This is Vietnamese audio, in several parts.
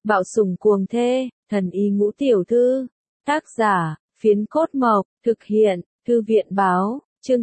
Bạo sủng cuồng thê, thần y ngũ tiểu thư. Tác giả, Phiến Cốt Mộc, thực hiện, Thư viện báo, chương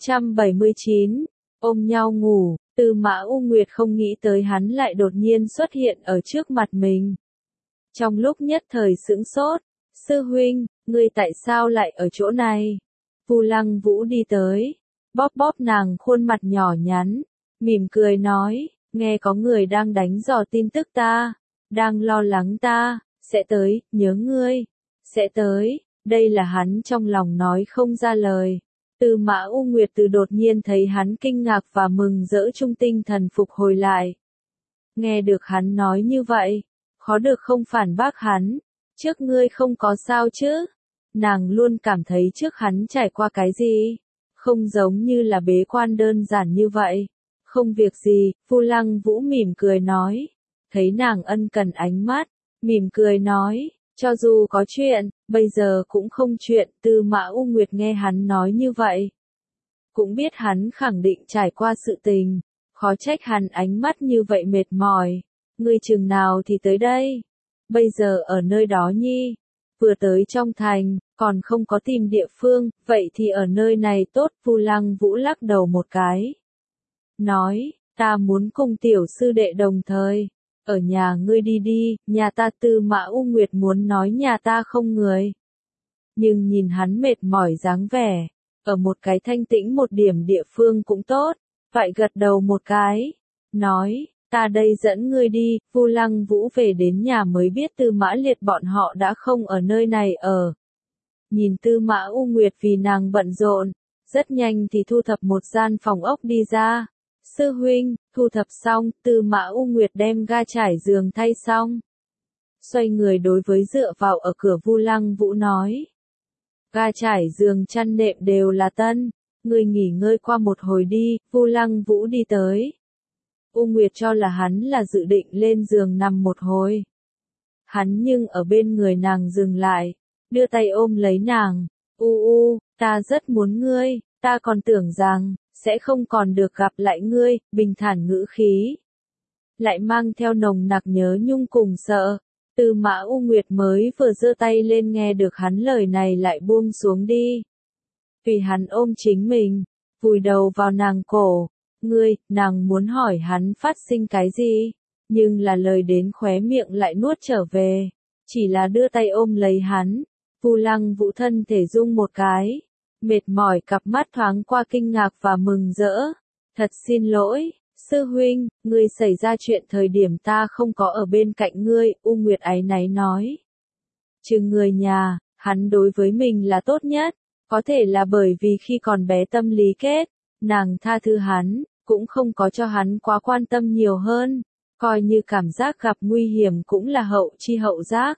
879. Ôm nhau ngủ, Tư Mã U Nguyệt không nghĩ tới hắn lại đột nhiên xuất hiện ở trước mặt mình. Trong lúc nhất thời sững sốt, sư huynh, ngươi tại sao lại ở chỗ này? Vu Lăng Vũ đi tới, bóp bóp nàng khuôn mặt nhỏ nhắn, mỉm cười nói, nghe có người đang đánh dò tin tức ta, đang lo lắng ta, sẽ tới, nhớ ngươi, sẽ tới, đây là hắn trong lòng nói không ra lời. Tư Mã U Nguyệt từ đột nhiên thấy hắn kinh ngạc và mừng rỡ trung tinh thần phục hồi lại. Nghe được hắn nói như vậy, khó được không phản bác hắn, trước ngươi không có sao chứ? Nàng luôn cảm thấy trước hắn trải qua cái gì, không giống như là bế quan đơn giản như vậy. Không việc gì, Vu Lăng Vũ mỉm cười nói. Thấy nàng ân cần ánh mắt, mỉm cười nói, cho dù có chuyện, bây giờ cũng không chuyện. Tư Mã U Nguyệt nghe hắn nói như vậy, cũng biết hắn khẳng định trải qua sự tình, khó trách hắn ánh mắt như vậy mệt mỏi. Ngươi chừng nào thì tới đây? Bây giờ ở nơi đó nhi, vừa tới trong thành, còn không có tìm địa phương, vậy thì ở nơi này tốt. Vu Lăng Vũ lắc đầu một cái, nói, ta muốn cùng tiểu sư đệ đồng thời, ở nhà ngươi đi đi, nhà ta. Tư Mã U Nguyệt muốn nói nhà ta không người, nhưng nhìn hắn mệt mỏi dáng vẻ, ở một cái thanh tĩnh một điểm địa phương cũng tốt, vậy gật đầu một cái, nói, ta đây dẫn ngươi đi. Vu Lăng Vũ về đến nhà mới biết Tư Mã Liệt bọn họ đã không ở nơi này ở. Nhìn Tư Mã U Nguyệt vì nàng bận rộn, rất nhanh thì thu thập một gian phòng ốc đi ra. Sư huynh, thu thập xong, Tư Mã U Nguyệt đem ga trải giường thay xong. Xoay người đối với dựa vào ở cửa Vu Lăng Vũ nói. Ga trải giường chăn nệm đều là tân, ngươi nghỉ ngơi qua một hồi đi. Vu Lăng Vũ đi tới. U Nguyệt cho là hắn là dự định lên giường nằm một hồi. Hắn nhưng ở bên người nàng dừng lại, đưa tay ôm lấy nàng. Ta rất muốn ngươi, ta còn tưởng rằng sẽ không còn được gặp lại ngươi. Bình thản ngữ khí, lại mang theo nồng nặc nhớ nhung cùng sợ. Tư Mã U Nguyệt mới vừa giơ tay lên nghe được hắn lời này lại buông xuống đi. Vì hắn ôm chính mình, vùi đầu vào nàng cổ. Ngươi, nàng muốn hỏi hắn phát sinh cái gì, nhưng là lời đến khóe miệng lại nuốt trở về, chỉ là đưa tay ôm lấy hắn. Vu Lăng Vũ thân thể rung một cái, mệt mỏi cặp mắt thoáng qua kinh ngạc và mừng rỡ. Thật xin lỗi, sư huynh, ngươi xảy ra chuyện thời điểm ta không có ở bên cạnh ngươi. U Nguyệt áy náy nói. Trừ người nhà, hắn đối với mình là tốt nhất, có thể là bởi vì khi còn bé tâm lý kết, nàng tha thứ hắn, cũng không có cho hắn quá quan tâm nhiều hơn, coi như cảm giác gặp nguy hiểm cũng là hậu chi hậu giác.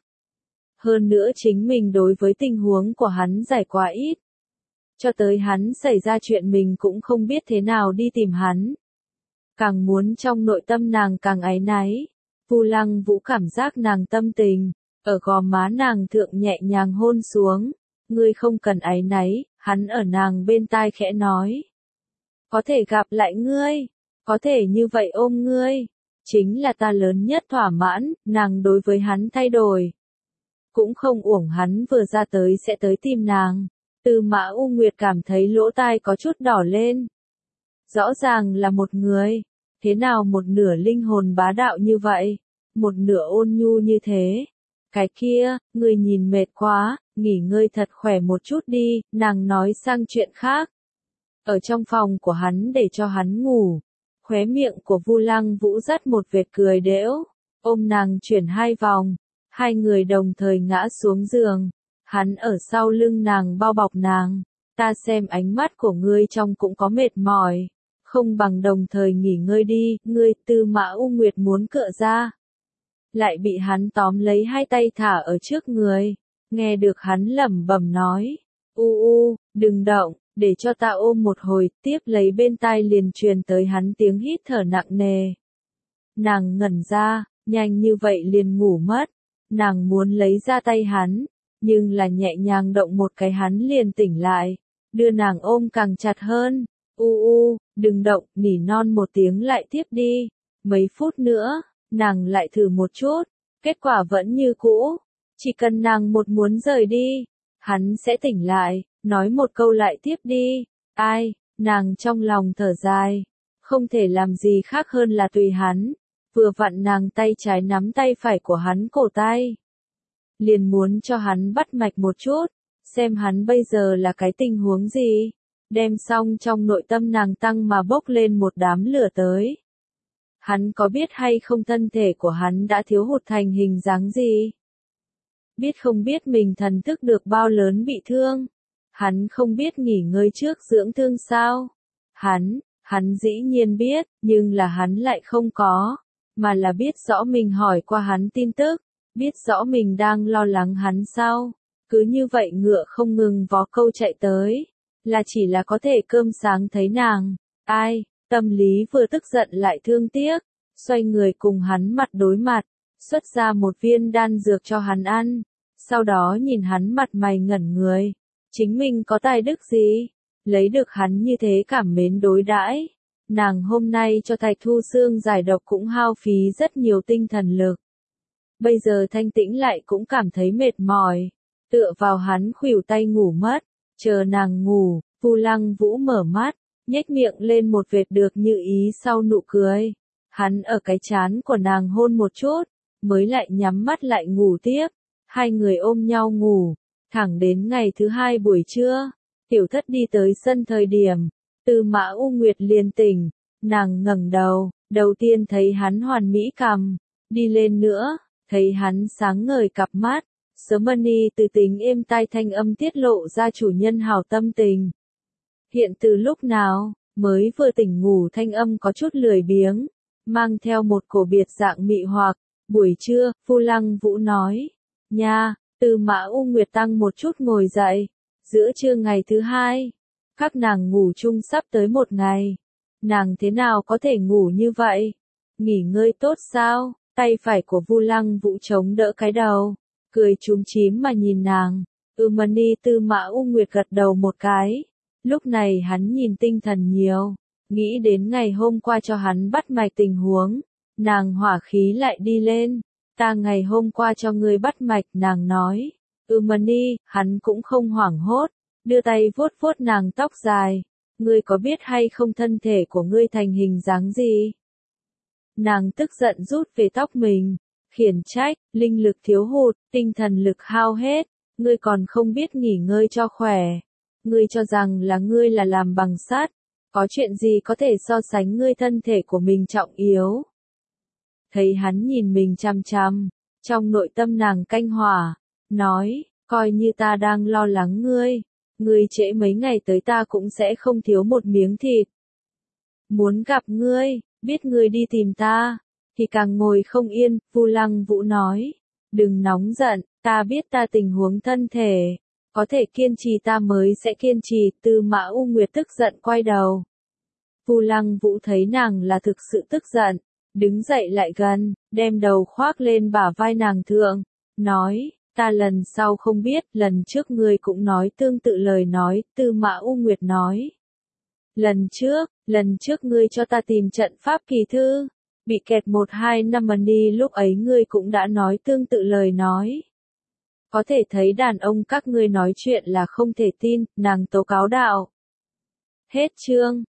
Hơn nữa chính mình đối với tình huống của hắn giải quá ít. Cho tới hắn xảy ra chuyện mình cũng không biết thế nào đi tìm hắn. Càng muốn trong nội tâm nàng càng áy náy. Vu Lăng Vũ cảm giác nàng tâm tình, ở gò má nàng thượng nhẹ nhàng hôn xuống. Ngươi không cần áy náy, hắn ở nàng bên tai khẽ nói. Có thể gặp lại ngươi, có thể như vậy ôm ngươi, chính là ta lớn nhất thỏa mãn. Nàng đối với hắn thay đổi, cũng không uổng hắn vừa ra tới sẽ tới tìm nàng. Tư Mã U Nguyệt cảm thấy lỗ tai có chút đỏ lên. Rõ ràng là một người, thế nào một nửa linh hồn bá đạo như vậy, một nửa ôn nhu như thế. Cái kia, người nhìn mệt quá, nghỉ ngơi thật khỏe một chút đi. Nàng nói sang chuyện khác. Ở trong phòng của hắn để cho hắn ngủ, khóe miệng của Vu Lăng Vũ dắt một vệt cười đễu, ôm nàng chuyển hai vòng, hai người đồng thời ngã xuống giường, hắn ở sau lưng nàng bao bọc nàng. Ta xem ánh mắt của ngươi trong cũng có mệt mỏi, không bằng đồng thời nghỉ ngơi đi. Ngươi. Tư Mã U Nguyệt muốn cựa ra, lại bị hắn tóm lấy hai tay thả ở trước người, nghe được hắn lẩm bẩm nói, đừng động, để cho ta ôm một hồi. Tiếp lấy bên tai liền truyền tới hắn tiếng hít thở nặng nề. Nàng ngẩn ra, nhanh như vậy liền ngủ mất. Nàng muốn lấy ra tay hắn, nhưng là nhẹ nhàng động một cái hắn liền tỉnh lại, đưa nàng ôm càng chặt hơn. Đừng động, nỉ non một tiếng lại tiếp đi. Mấy phút nữa, nàng lại thử một chút, Kết quả vẫn như cũ, chỉ cần nàng một muốn rời đi, hắn sẽ tỉnh lại, nói một câu lại tiếp đi. Ai, nàng trong lòng thở dài, không thể làm gì khác hơn là tùy hắn. Vừa vặn nàng tay trái nắm tay phải của hắn cổ tay, liền muốn cho hắn bắt mạch một chút, xem hắn bây giờ là cái tình huống gì. Đem xong trong nội tâm nàng tăng mà bốc lên một đám lửa tới. Hắn có biết hay không thân thể của hắn đã thiếu hụt thành hình dáng gì? Biết không biết mình thần thức được bao lớn bị thương? Hắn không biết nghỉ ngơi trước dưỡng thương sao? Hắn dĩ nhiên biết, nhưng là hắn lại không có, mà là biết rõ mình hỏi qua hắn tin tức, biết rõ mình đang lo lắng hắn sao? Cứ như vậy ngựa không ngừng vó câu chạy tới, là chỉ là có thể cơm sáng thấy nàng. Ai, tâm lý vừa tức giận lại thương tiếc, xoay người cùng hắn mặt đối mặt, xuất ra một viên đan dược cho hắn ăn, sau đó nhìn hắn mặt mày ngẩn người, chính mình có tài đức gì, lấy được hắn như thế cảm mến đối đãi. Nàng hôm nay cho Thạch Thu Xương giải độc cũng hao phí rất nhiều tinh thần lực. Bây giờ thanh tĩnh lại cũng cảm thấy mệt mỏi, tựa vào hắn khuỷu tay ngủ mất, chờ nàng ngủ, Vu Lăng Vũ mở mắt, nhếch miệng lên một vệt được như ý sau nụ cười. Hắn ở cái trán của nàng hôn một chút, mới lại nhắm mắt lại ngủ tiếp. Hai người ôm nhau ngủ, thẳng đến ngày thứ hai buổi trưa, Tiểu Thất đi tới sân thời điểm, Tư Mã U Nguyệt liền tỉnh, nàng ngẩng đầu, đầu tiên thấy hắn hoàn mỹ cằm, đi lên nữa, thấy hắn sáng ngời cặp mắt, Sớmani từ tính êm tai thanh âm tiết lộ ra chủ nhân hảo tâm tình. Hiện từ lúc nào, mới vừa tỉnh ngủ thanh âm có chút lười biếng, mang theo một cổ biệt dạng mị hoặc. Buổi trưa, Vu Lăng Vũ nói, nha, Tư Mã U Nguyệt tăng một chút ngồi dậy, giữa trưa ngày thứ hai, các nàng ngủ chung sắp tới một ngày, nàng thế nào có thể ngủ như vậy, nghỉ ngơi tốt sao? Tay phải của Vu Lăng Vũ chống đỡ cái đầu, cười chúm chím mà nhìn nàng. Mani Tư Mã U Nguyệt gật đầu một cái. Lúc này hắn nhìn tinh thần nhiều, nghĩ đến ngày hôm qua cho hắn bắt mạch tình huống, nàng hỏa khí lại đi lên. Ta ngày hôm qua cho ngươi bắt mạch, nàng nói. Mani, hắn cũng không hoảng hốt, đưa tay vuốt vuốt nàng tóc dài. Ngươi có biết hay không thân thể của ngươi thành hình dáng gì? Nàng tức giận rút về tóc mình, khiển trách, linh lực thiếu hụt, tinh thần lực hao hết, ngươi còn không biết nghỉ ngơi cho khỏe. Ngươi cho rằng là ngươi là làm bằng sắt, có chuyện gì có thể so sánh ngươi thân thể của mình trọng yếu. Thấy hắn nhìn mình chằm chằm, trong nội tâm nàng canh hỏa, nói, coi như ta đang lo lắng ngươi trễ mấy ngày tới ta cũng sẽ không thiếu một miếng thịt. Muốn gặp ngươi, biết ngươi đi tìm ta, thì càng ngồi không yên. Vu Lăng Vũ nói, đừng nóng giận, ta biết ta tình huống thân thể, có thể kiên trì ta mới sẽ kiên trì. Tư Mã U Nguyệt tức giận quay đầu. Vu Lăng Vũ thấy nàng là thực sự tức giận, đứng dậy lại gần, đem đầu khoác lên bả vai nàng thượng, nói, ta lần sau không biết, lần trước ngươi cũng nói tương tự lời nói. Tư Mã U Nguyệt nói, lần trước ngươi cho ta tìm trận pháp kỳ thư, bị kẹt 1-2 năm đi, lúc ấy ngươi cũng đã nói tương tự lời nói. Có thể thấy đàn ông các ngươi nói chuyện là không thể tin, nàng tố cáo đạo. Hết chương.